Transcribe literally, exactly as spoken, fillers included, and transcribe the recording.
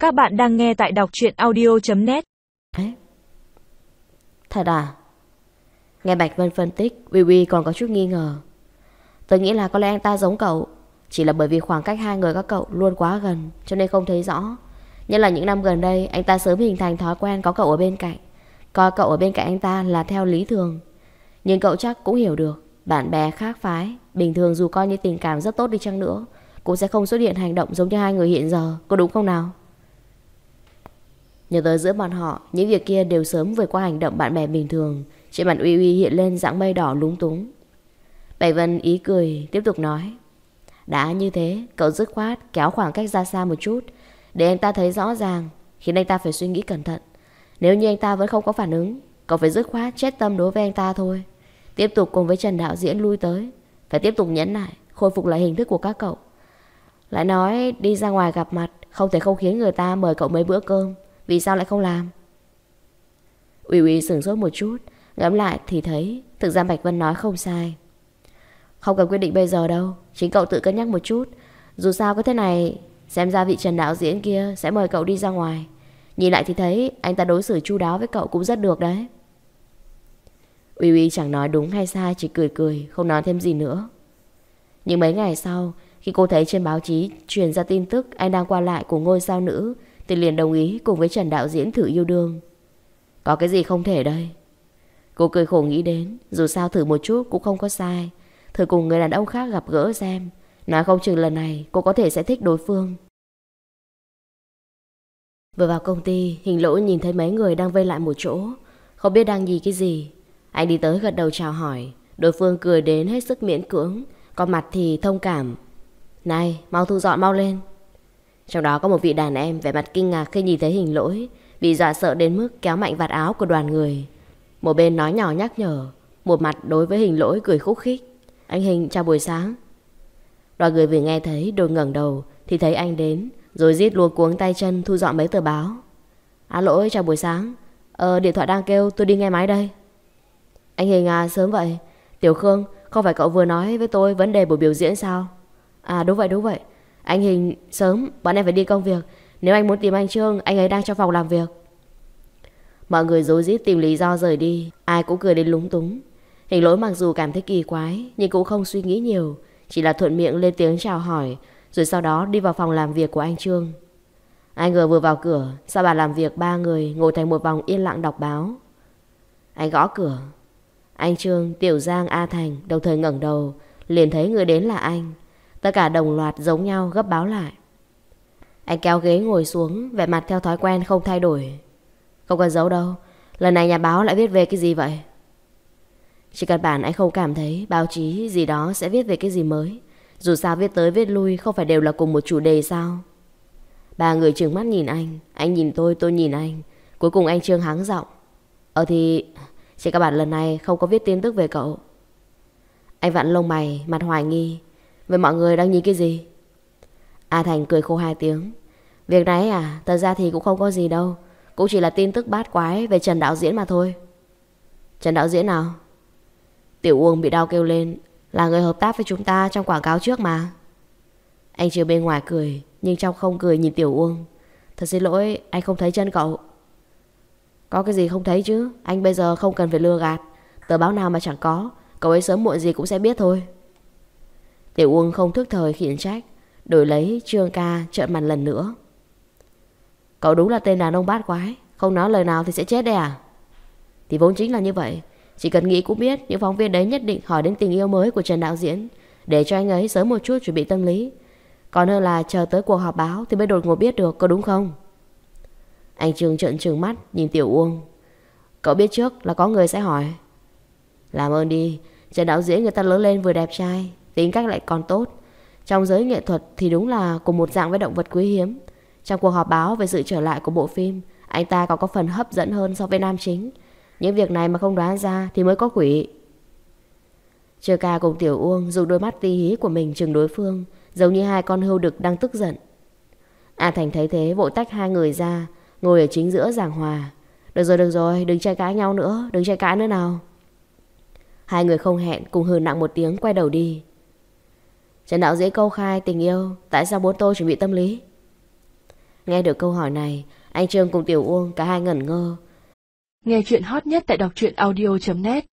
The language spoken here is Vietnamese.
Các bạn đang nghe tại đọc truyện audio chấm net. Thật à? Nghe Bạch Vân phân tích, Uy Uy còn có chút nghi ngờ. Tôi nghĩ là có lẽ anh ta giống cậu, chỉ là bởi vì khoảng cách hai người các cậu luôn quá gần, cho nên không thấy rõ. Nhất là những năm gần đây, anh ta sớm hình thành thói quen có cậu ở bên cạnh, coi cậu ở bên cạnh anh ta là theo lý thường. Nhưng cậu chắc cũng hiểu được, bạn bè khác phái, bình thường dù coi như tình cảm rất tốt đi chăng nữa, cũng sẽ không xuất hiện hành động giống như hai người hiện giờ, có đúng không nào? Nhớ tới giữa bọn họ, những việc kia đều sớm vượt qua hành động bạn bè bình thường. Trên mặt Uy Uy hiện lên dáng mây đỏ lúng túng. Bạch Vân ý cười tiếp tục nói: đã như thế, cậu dứt khoát kéo khoảng cách ra xa một chút, để anh ta thấy rõ ràng, khiến anh ta phải suy nghĩ cẩn thận. Nếu như anh ta vẫn không có phản ứng, cậu phải dứt khoát chết tâm đối với anh ta thôi. Tiếp tục cùng với Trần đạo diễn lui tới, phải tiếp tục nhẫn nại, khôi phục lại hình thức của các cậu. Lại nói đi ra ngoài gặp mặt, không thể không khiến người ta mời cậu mấy bữa cơm. Vì sao lại không làm? Uy Uy sửng sốt một chút, ngẫm lại thì thấy thực ra Bạch Vân nói không sai. Không cần quyết định bây giờ đâu, chính cậu tự cân nhắc một chút. Dù sao có thế này, xem ra vị Trần đạo diễn kia sẽ mời cậu đi ra ngoài. Nhìn lại thì thấy anh ta đối xử chu đáo với cậu cũng rất được đấy. Uy Uy chẳng nói đúng hay sai, chỉ cười cười, không nói thêm gì nữa. Nhưng mấy ngày sau, khi cô thấy trên báo chí truyền ra tin tức anh đang qua lại của ngôi sao nữ, thì liền đồng ý cùng với Trần đạo diễn thử yêu đương. Có cái gì không thể đây? Cô cười khổ nghĩ đến, dù sao thử một chút cũng không có sai. Thử cùng người đàn ông khác gặp gỡ xem, nói không chừng lần này cô có thể sẽ thích đối phương. Vừa vào công ty, Hình Lỗi nhìn thấy mấy người đang vây lại một chỗ, không biết đang nhìn cái gì. Anh đi tới gật đầu chào hỏi. Đối phương cười đến hết sức miễn cưỡng, còn mặt thì thông cảm. Này, mau thu dọn mau lên. Trong đó có một vị đàn em vẻ mặt kinh ngạc khi nhìn thấy Hình Lỗi, bị dọa sợ đến mức kéo mạnh vạt áo của đoàn người. Một bên nói nhỏ nhắc nhở, một mặt đối với Hình Lỗi cười khúc khích: anh Hình, chào buổi sáng. Đoàn người vừa nghe thấy đôi ngẩng đầu thì thấy anh đến, rồi rít luống cuống tay chân thu dọn mấy tờ báo. À Lỗi, chào buổi sáng. Ờ điện thoại đang kêu, tôi đi nghe máy đây. Anh Hình à, sớm vậy. Tiểu Khương, không phải cậu vừa nói với tôi vấn đề buổi biểu diễn sao? À đúng vậy đúng vậy. Anh Hình sớm, bọn em phải đi công việc. Nếu anh muốn tìm anh Trương, anh ấy đang trong phòng làm việc. Mọi người rối rít tìm lý do rời đi, ai cũng cười đến lúng túng. Hình Lỗi mặc dù cảm thấy kỳ quái, nhưng cũng không suy nghĩ nhiều, chỉ là thuận miệng lên tiếng chào hỏi, rồi sau đó đi vào phòng làm việc của anh Trương. Anh ngờ vừa vào cửa, sau bàn làm việc ba người ngồi thành một vòng yên lặng đọc báo. Anh gõ cửa. Anh Trương, Tiểu Giang, A Thành đồng thời ngẩng đầu, liền thấy người đến là anh. Tất cả đồng loạt giống nhau gấp báo lại. Anh kéo ghế ngồi xuống, vẻ mặt theo thói quen không thay đổi. Không cần giấu đâu, lần này nhà báo lại viết về cái gì vậy? Chỉ cần bản anh không cảm thấy báo chí gì đó sẽ viết về cái gì mới. Dù sao viết tới viết lui không phải đều là cùng một chủ đề sao? Ba người trừng mắt nhìn anh, anh nhìn tôi, tôi nhìn anh. Cuối cùng anh Trương hắng giọng: Ờ thì chỉ các bạn lần này không có viết tin tức về cậu. Anh vặn lông mày, mặt hoài nghi: vậy mọi người đang nhìn cái gì? A Thành cười khô hai tiếng: việc này à, thật ra thì cũng không có gì đâu, cũng chỉ là tin tức bát quái về Trần đạo diễn mà thôi. Trần đạo diễn nào? Tiểu Uông bị đau kêu lên, là người hợp tác với chúng ta trong quảng cáo trước mà. Anh Trương bên ngoài cười, nhưng trong không cười nhìn Tiểu Uông: thật xin lỗi, anh không thấy chân cậu. Có cái gì không thấy chứ, anh bây giờ không cần phải lừa gạt. Tờ báo nào mà chẳng có, cậu ấy sớm muộn gì cũng sẽ biết thôi. Tiểu Uông không thức thời khiển trách, đổi lấy Trương ca trợn mặt lần nữa: cậu đúng là tên đàn ông bát quái, không nói lời nào thì sẽ chết đấy à? Thì vốn chính là như vậy, chỉ cần nghĩ cũng biết những phóng viên đấy nhất định hỏi đến tình yêu mới của Trần đạo diễn, để cho anh ấy sớm một chút chuẩn bị tâm lý, còn hơn là chờ tới cuộc họp báo thì mới đột ngột biết được, có đúng không? Anh Trương trợn trừng mắt nhìn Tiểu Uông: cậu biết trước là có người sẽ hỏi. Làm ơn đi, Trần đạo diễn người ta lớn lên vừa đẹp trai, tính cách lại còn tốt. Trong giới nghệ thuật thì đúng là cùng một dạng với động vật quý hiếm. Trong cuộc họp báo về sự trở lại của bộ phim, anh ta còn có phần hấp dẫn hơn so với nam chính. Những việc này mà không đoán ra thì mới có quỷ. Trương ca cùng Tiểu Uông dùng đôi mắt tí hí của mình trừng đối phương, giống như hai con hươu đực đang tức giận. A Thành thấy thế vội tách hai người ra, ngồi ở chính giữa giảng hòa: được rồi được rồi, đừng tranh cãi nhau nữa, đừng tranh cãi nữa nào. Hai người không hẹn cùng hừ nặng một tiếng quay đầu đi. Trần đạo diễn công khai tình yêu, tại sao muốn tôi chuẩn bị tâm lý? Nghe được câu hỏi này, anh Trương cùng Tiểu Uông cả hai ngẩn ngơ. Nghe chuyện hot nhất tại đọc truyện audio chấm net